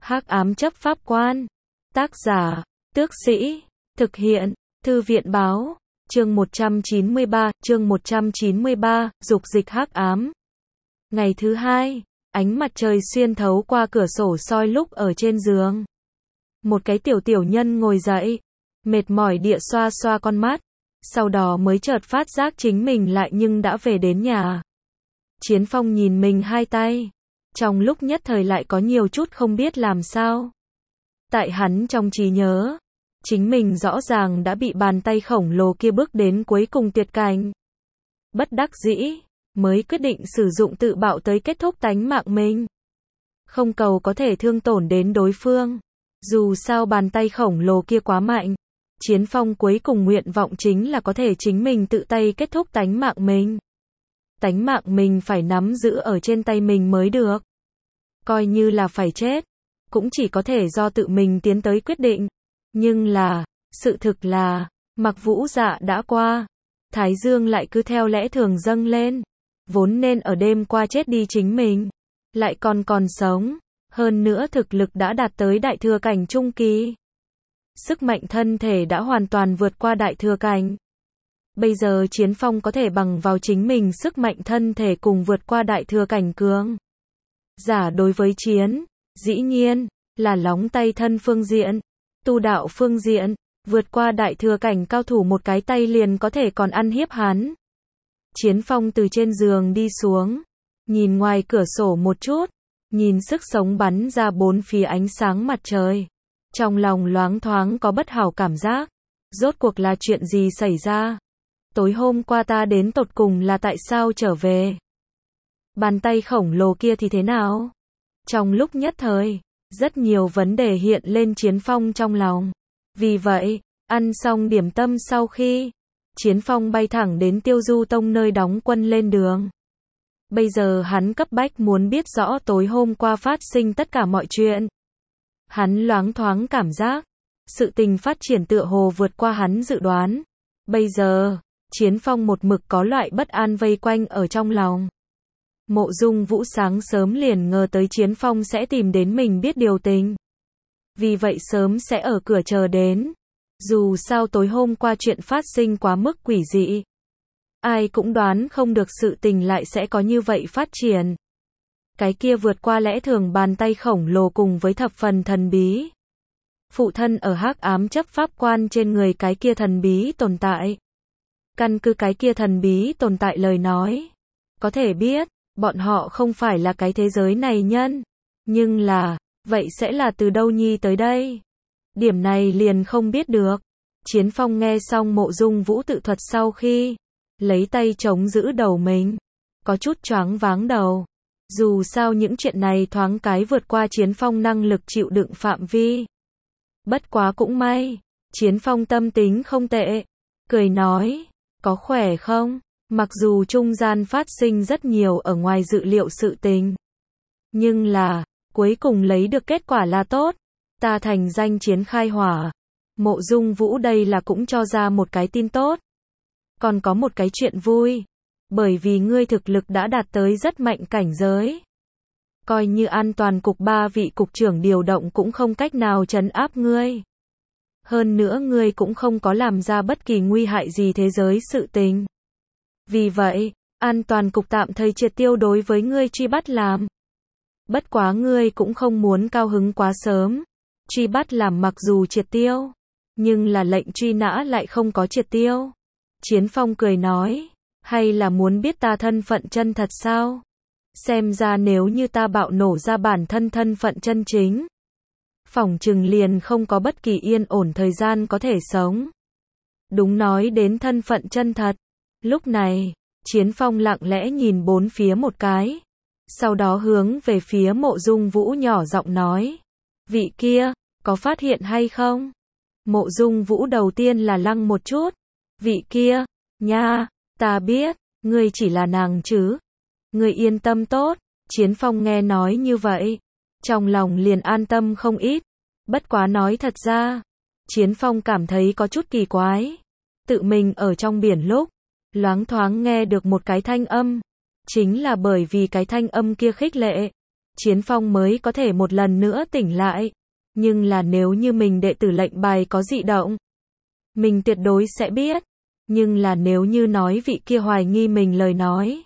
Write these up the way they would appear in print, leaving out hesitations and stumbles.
Hắc ám chấp pháp quan. Tác giả, Tước Sĩ. Thực hiện, Thư viện báo. Chương 193, dục dịch hắc ám. Ngày thứ hai, ánh mặt trời xuyên thấu qua cửa sổ soi lúc ở trên giường. Một cái tiểu nhân ngồi dậy, mệt mỏi địa xoa xoa con mắt, sau đó mới chợt phát giác chính mình lại nhưng đã về đến nhà. Chiến Phong nhìn mình hai tay, trong lúc nhất thời lại có nhiều chút không biết làm sao. Tại hắn trong trí nhớ, chính mình rõ ràng đã bị bàn tay khổng lồ kia bước đến cuối cùng tuyệt cảnh. Bất đắc dĩ, mới quyết định sử dụng tự bạo tới kết thúc tánh mạng mình. Không cầu có thể thương tổn đến đối phương. Dù sao bàn tay khổng lồ kia quá mạnh. Chiến Phong cuối cùng nguyện vọng chính là có thể chính mình tự tay kết thúc tánh mạng mình. Tánh mạng mình phải nắm giữ ở trên tay mình mới được. Coi như là phải chết, cũng chỉ có thể do tự mình tiến tới quyết định. Nhưng là, sự thực là, mặc vũ dạ đã qua. Thái dương lại cứ theo lẽ thường dâng lên. Vốn nên ở đêm qua chết đi chính mình, lại còn sống. Hơn nữa thực lực đã đạt tới đại thừa cảnh trung kỳ. Sức mạnh thân thể đã hoàn toàn vượt qua đại thừa cảnh. Bây giờ Chiến Phong có thể bằng vào chính mình sức mạnh thân thể cùng vượt qua đại thừa cảnh cường giả đối với chiến, dĩ nhiên, là lóng tay thân phương diện, tu đạo phương diện, vượt qua đại thừa cảnh cao thủ một cái tay liền có thể còn ăn hiếp hắn. Chiến Phong từ trên giường đi xuống, nhìn ngoài cửa sổ một chút, nhìn sức sống bắn ra bốn phía ánh sáng mặt trời. Trong lòng loáng thoáng có bất hảo cảm giác. Rốt cuộc là chuyện gì xảy ra? Tối hôm qua ta đến tột cùng là tại sao trở về? Bàn tay khổng lồ kia thì thế nào? Trong lúc nhất thời, rất nhiều vấn đề hiện lên Chiến Phong trong lòng. Vì vậy, ăn xong điểm tâm sau khi, Chiến Phong bay thẳng đến Tiêu Du Tông nơi đóng quân lên đường. Bây giờ hắn cấp bách muốn biết rõ tối hôm qua phát sinh tất cả mọi chuyện. Hắn loáng thoáng cảm giác, sự tình phát triển tựa hồ vượt qua hắn dự đoán. Bây giờ, Chiến Phong một mực có loại bất an vây quanh ở trong lòng. Mộ Dung Vũ sáng sớm liền ngờ tới Chiến Phong sẽ tìm đến mình biết điều tình. Vì vậy sớm sẽ ở cửa chờ đến. Dù sao tối hôm qua chuyện phát sinh quá mức quỷ dị. Ai cũng đoán không được sự tình lại sẽ có như vậy phát triển. Cái kia vượt qua lẽ thường bàn tay khổng lồ cùng với thập phần thần bí. Phụ thân ở hắc ám chấp pháp quan trên người cái kia thần bí tồn tại. Căn cứ cái kia thần bí tồn tại lời nói, có thể biết, bọn họ không phải là cái thế giới này nhân. Nhưng là, vậy sẽ là từ đâu nhi tới đây? Điểm này liền không biết được. Chiến Phong nghe xong Mộ Dung Vũ tự thuật sau khi, lấy tay chống giữ đầu mình, có chút choáng váng đầu. Dù sao những chuyện này thoáng cái vượt qua Chiến Phong năng lực chịu đựng phạm vi. Bất quá cũng may, Chiến Phong tâm tính không tệ, cười nói, có khỏe không? Mặc dù trung gian phát sinh rất nhiều ở ngoài dự liệu sự tình, nhưng là, cuối cùng lấy được kết quả là tốt. Ta thành danh chiến khai hỏa. Mộ Dung Vũ đây là cũng cho ra một cái tin tốt. Còn có một cái chuyện vui. Bởi vì ngươi thực lực đã đạt tới rất mạnh cảnh giới. Coi như an toàn cục 3 vị cục trưởng điều động cũng không cách nào trấn áp ngươi. Hơn nữa ngươi cũng không có làm ra bất kỳ nguy hại gì thế giới sự tình. Vì vậy, an toàn cục tạm thời triệt tiêu đối với ngươi truy bắt làm. Bất quá ngươi cũng không muốn cao hứng quá sớm. Truy bắt làm mặc dù triệt tiêu, nhưng là lệnh truy nã lại không có triệt tiêu. Chiến Phong cười nói, hay là muốn biết ta thân phận chân thật sao? Xem ra nếu như ta bạo nổ ra bản thân thân phận chân chính, phỏng chừng liền không có bất kỳ yên ổn thời gian có thể sống. Đúng nói đến thân phận chân thật. Lúc này, Chiến Phong lặng lẽ nhìn bốn phía một cái. Sau đó hướng về phía Mộ Dung Vũ nhỏ giọng nói. Vị kia, có phát hiện hay không? Mộ Dung Vũ đầu tiên là lăng một chút. Vị kia, nha, ta biết, ngươi chỉ là nàng chứ. Ngươi yên tâm tốt. Chiến Phong nghe nói như vậy, trong lòng liền an tâm không ít. Bất quá nói thật ra, Chiến Phong cảm thấy có chút kỳ quái. Tự mình ở trong biển lúc, loáng thoáng nghe được một cái thanh âm. Chính là bởi vì cái thanh âm kia khích lệ. Chiến Phong mới có thể một lần nữa tỉnh lại. Nhưng là nếu như mình đệ tử lệnh bài có dị động, mình tuyệt đối sẽ biết. Nhưng là nếu như nói vị kia hoài nghi mình lời nói,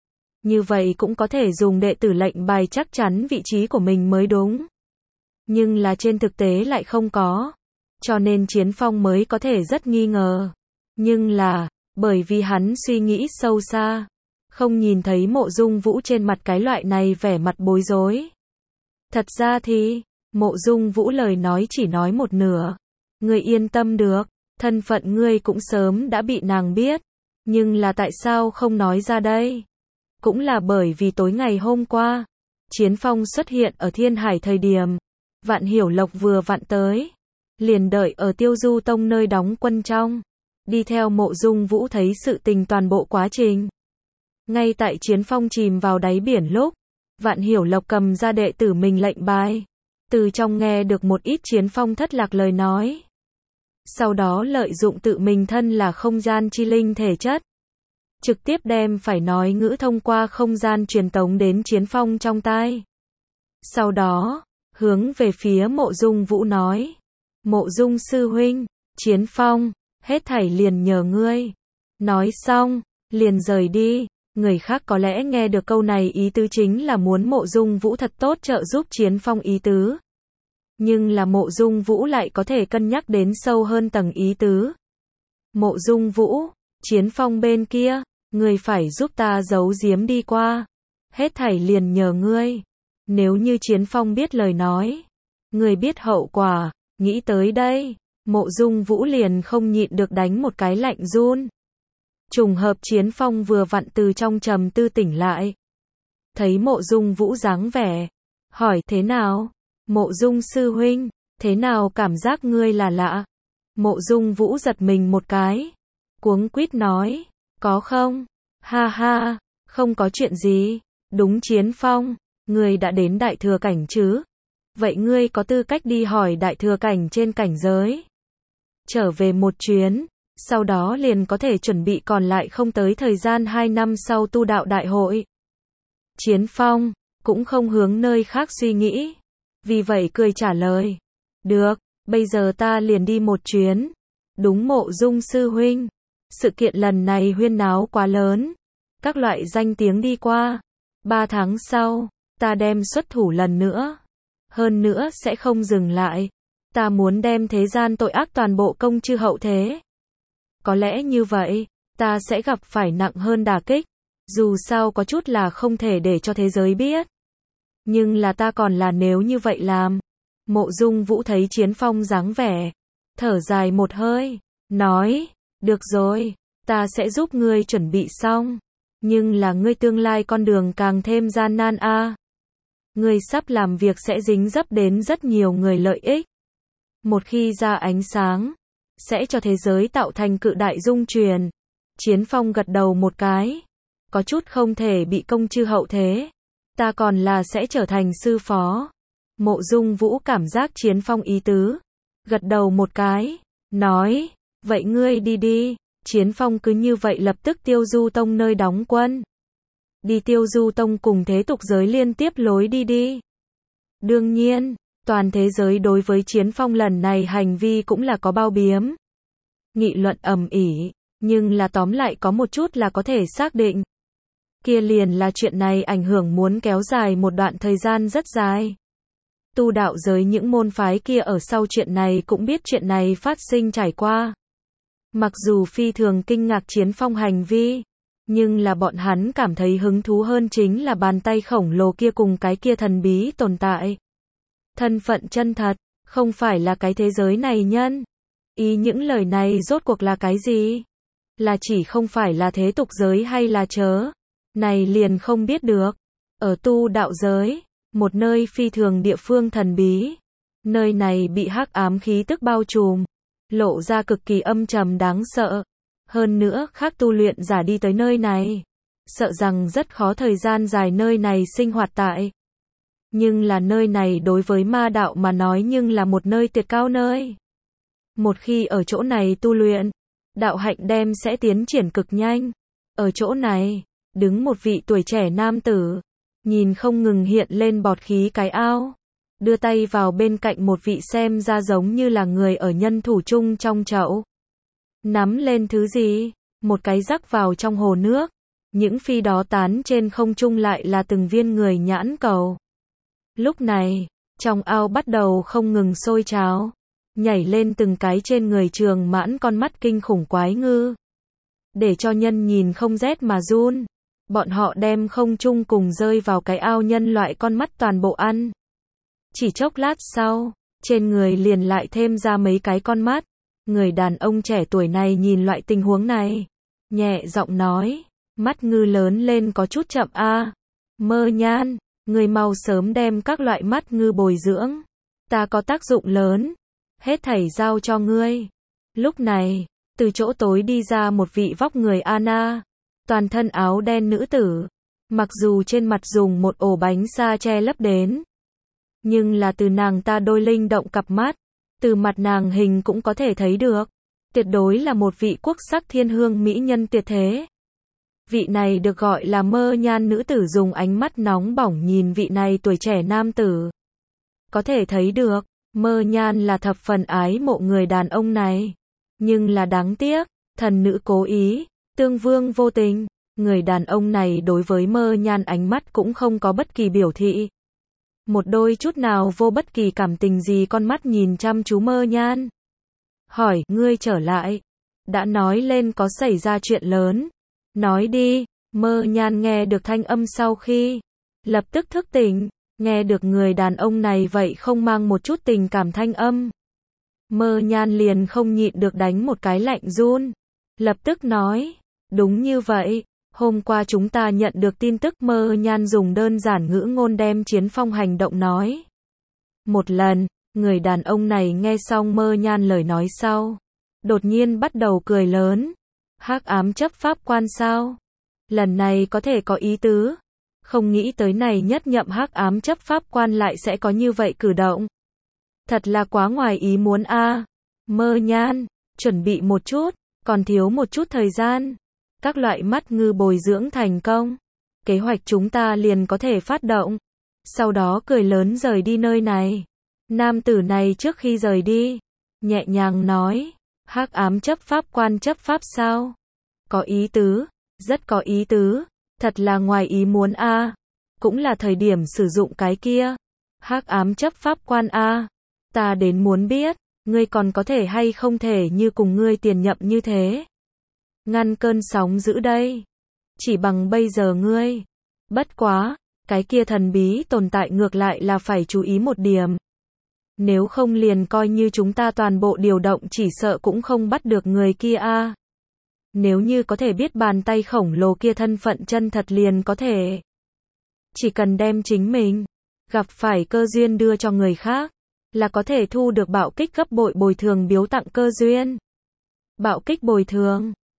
như vậy cũng có thể dùng đệ tử lệnh bài chắc chắn vị trí của mình mới đúng. Nhưng là trên thực tế lại không có. Cho nên Chiến Phong mới có thể rất nghi ngờ. Nhưng là, bởi vì hắn suy nghĩ sâu xa, không nhìn thấy Mộ Dung Vũ trên mặt cái loại này vẻ mặt bối rối. Thật ra thì, Mộ Dung Vũ lời nói chỉ nói một nửa. Ngươi yên tâm được, thân phận ngươi cũng sớm đã bị nàng biết. Nhưng là tại sao không nói ra đây? Cũng là bởi vì tối ngày hôm qua, Chiến Phong xuất hiện ở Thiên Hải thời điểm, Vạn Hiểu Lộc vừa vặn tới. Liền đợi ở Tiêu Du Tông nơi đóng quân trong. Đi theo Mộ Dung Vũ thấy sự tình toàn bộ quá trình. Ngay tại Chiến Phong chìm vào đáy biển lúc, Vạn Hiểu Lộc cầm ra đệ tử mình lệnh bài. Từ trong nghe được một ít Chiến Phong thất lạc lời nói. Sau đó lợi dụng tự mình thân là không gian chi linh thể chất. Trực tiếp đem phải nói ngữ thông qua không gian truyền tống đến Chiến Phong trong tai. Sau đó, hướng về phía Mộ Dung Vũ nói. Mộ Dung sư huynh, Chiến Phong, hết thảy liền nhờ ngươi. Nói xong, liền rời đi. Người khác có lẽ nghe được câu này ý tứ chính là muốn Mộ Dung Vũ thật tốt trợ giúp Chiến Phong ý tứ. Nhưng là Mộ Dung Vũ lại có thể cân nhắc đến sâu hơn tầng ý tứ. Mộ Dung Vũ, Chiến Phong bên kia, ngươi phải giúp ta giấu giếm đi qua. Hết thảy liền nhờ ngươi. Nếu như Chiến Phong biết lời nói, ngươi biết hậu quả. Nghĩ tới đây, Mộ Dung Vũ liền không nhịn được đánh một cái lạnh run. Trùng hợp Chiến Phong vừa vặn từ trong trầm tư tỉnh lại. Thấy Mộ Dung Vũ dáng vẻ, hỏi thế nào? Mộ Dung sư huynh, thế nào cảm giác ngươi là lạ? Mộ Dung Vũ giật mình một cái, cuống quýt nói, có không? Ha ha, không có chuyện gì. Đúng Chiến Phong, ngươi đã đến đại thừa cảnh chứ? Vậy ngươi có tư cách đi hỏi đại thừa cảnh trên cảnh giới. Trở về một chuyến, sau đó liền có thể chuẩn bị còn lại không tới thời gian 2 năm sau tu đạo đại hội. Chiến Phong, cũng không hướng nơi khác suy nghĩ. Vì vậy cười trả lời. Được, bây giờ ta liền đi một chuyến. Đúng Mộ Dung sư huynh. Sự kiện lần này huyên náo quá lớn. Các loại danh tiếng đi qua. 3 tháng sau, ta đem xuất thủ lần nữa. Hơn nữa sẽ không dừng lại. Ta muốn đem thế gian tội ác toàn bộ công chư hậu thế. Có lẽ như vậy, ta sẽ gặp phải nặng hơn đả kích. Dù sao có chút là không thể để cho thế giới biết. Nhưng là ta còn là nếu như vậy làm. Mộ Dung Vũ thấy Chiến Phong dáng vẻ. Thở dài một hơi. Nói, được rồi, ta sẽ giúp ngươi chuẩn bị xong. Nhưng là ngươi tương lai con đường càng thêm gian nan a. Ngươi sắp làm việc sẽ dính dấp đến rất nhiều người lợi ích. Một khi ra ánh sáng, sẽ cho thế giới tạo thành cự đại dung truyền. Chiến Phong gật đầu một cái. Có chút không thể bị công chư hậu thế. Ta còn là sẽ trở thành sư phó. Mộ Dung Vũ cảm giác Chiến Phong ý tứ. Gật đầu một cái. Nói, vậy ngươi đi đi. Chiến Phong cứ như vậy lập tức Tiêu Du Tông nơi đóng quân. Đi Tiêu Du Tông cùng thế tục giới liên tiếp lối đi đi. Đương nhiên, toàn thế giới đối với Chiến Phong lần này hành vi cũng là có bao biếm. Nghị luận ầm ĩ, nhưng là tóm lại có một chút là có thể xác định. Kia liền là chuyện này ảnh hưởng muốn kéo dài một đoạn thời gian rất dài. Tu đạo giới những môn phái kia ở sau chuyện này cũng biết chuyện này phát sinh trải qua. Mặc dù phi thường kinh ngạc Chiến Phong hành vi, nhưng là bọn hắn cảm thấy hứng thú hơn chính là bàn tay khổng lồ kia cùng cái kia thần bí tồn tại. Thân phận chân thật, không phải là cái thế giới này nhân. Ý những lời này rốt cuộc là cái gì? Là chỉ không phải là thế tục giới hay là chớ? Này liền không biết được. Ở tu đạo giới, một nơi phi thường địa phương thần bí. Nơi này bị hắc ám khí tức bao trùm, lộ ra cực kỳ âm trầm đáng sợ. Hơn nữa, khác tu luyện giả đi tới nơi này, sợ rằng rất khó thời gian dài nơi này sinh hoạt tại. Nhưng là nơi này đối với ma đạo mà nói nhưng là một nơi tuyệt cao nơi. Một khi ở chỗ này tu luyện, đạo hạnh đem sẽ tiến triển cực nhanh. Ở chỗ này, đứng một vị tuổi trẻ nam tử, nhìn không ngừng hiện lên bọt khí cái ao, đưa tay vào bên cạnh một vị xem ra giống như là người ở nhân thủ chung trong chậu. Nắm lên thứ gì? Một cái rắc vào trong hồ nước. Những phi đó tán trên không trung lại là từng viên người nhãn cầu. Lúc này, trong ao bắt đầu không ngừng sôi trào, nhảy lên từng cái trên người Trường Mãn con mắt kinh khủng quái ngư. Để cho nhân nhìn không rét mà run. Bọn họ đem không trung cùng rơi vào cái ao nhân loại con mắt toàn bộ ăn. Chỉ chốc lát sau, trên người liền lại thêm ra mấy cái con mắt. Người đàn ông trẻ tuổi này nhìn loại tình huống này, nhẹ giọng nói, mắt ngư lớn lên có chút chậm a. Mơ Nhan, người mau sớm đem các loại mắt ngư bồi dưỡng, ta có tác dụng lớn, hết thảy giao cho ngươi. Lúc này, từ chỗ tối đi ra một vị vóc người Anna, toàn thân áo đen nữ tử, mặc dù trên mặt dùng một ổ bánh sa che lấp đến, nhưng là từ nàng ta đôi linh động cặp mắt, từ mặt nàng hình cũng có thể thấy được, tuyệt đối là một vị quốc sắc thiên hương mỹ nhân tuyệt thế. Vị này được gọi là Mơ Nhan nữ tử dùng ánh mắt nóng bỏng nhìn vị này tuổi trẻ nam tử. Có thể thấy được, Mơ Nhan là thập phần ái mộ người đàn ông này. Nhưng là đáng tiếc, thần nữ cố ý, tương vương vô tình, người đàn ông này đối với Mơ Nhan ánh mắt cũng không có bất kỳ biểu thị. Một đôi chút nào vô bất kỳ cảm tình gì con mắt nhìn chăm chú Mơ Nhan. Hỏi, ngươi trở lại. Đã nói lên có xảy ra chuyện lớn. Nói đi, Mơ Nhan nghe được thanh âm sau khi lập tức thức tỉnh, nghe được người đàn ông này vậy không mang một chút tình cảm thanh âm. Mơ Nhan liền không nhịn được đánh một cái lạnh run. Lập tức nói, đúng như vậy, hôm qua chúng ta nhận được tin tức. Mơ Nhan dùng đơn giản ngữ ngôn đem Chiến Phong hành động nói một lần. Người đàn ông này nghe xong Mơ Nhan lời nói sau, đột nhiên bắt đầu cười lớn. Hắc ám chấp pháp quan sao? Lần này có thể có ý tứ. Không nghĩ tới này nhất nhậm hắc ám chấp pháp quan lại sẽ có như vậy cử động. Thật là quá ngoài ý muốn a. Mơ Nhan, chuẩn bị một chút, còn thiếu một chút thời gian. Các loại mắt ngư bồi dưỡng thành công, kế hoạch chúng ta liền có thể phát động. Sau đó cười lớn rời đi nơi này. Nam tử này trước khi rời đi, nhẹ nhàng nói, hắc ám chấp pháp quan chấp pháp sao? Có ý tứ, rất có ý tứ, thật là ngoài ý muốn a. Cũng là thời điểm sử dụng cái kia. Hắc ám chấp pháp quan a. Ta đến muốn biết, ngươi còn có thể hay không thể như cùng ngươi tiền nhậm như thế. Ngăn cơn sóng dữ đây. Chỉ bằng bây giờ ngươi. Bất quá, cái kia thần bí tồn tại ngược lại là phải chú ý một điểm. Nếu không liền coi như chúng ta toàn bộ điều động chỉ sợ cũng không bắt được người kia a. Nếu như có thể biết bàn tay khổng lồ kia thân phận chân thật liền có thể. Chỉ cần đem chính mình gặp phải cơ duyên đưa cho người khác, là có thể thu được bạo kích gấp bội bồi thường biếu tặng cơ duyên. Bạo kích bồi thường,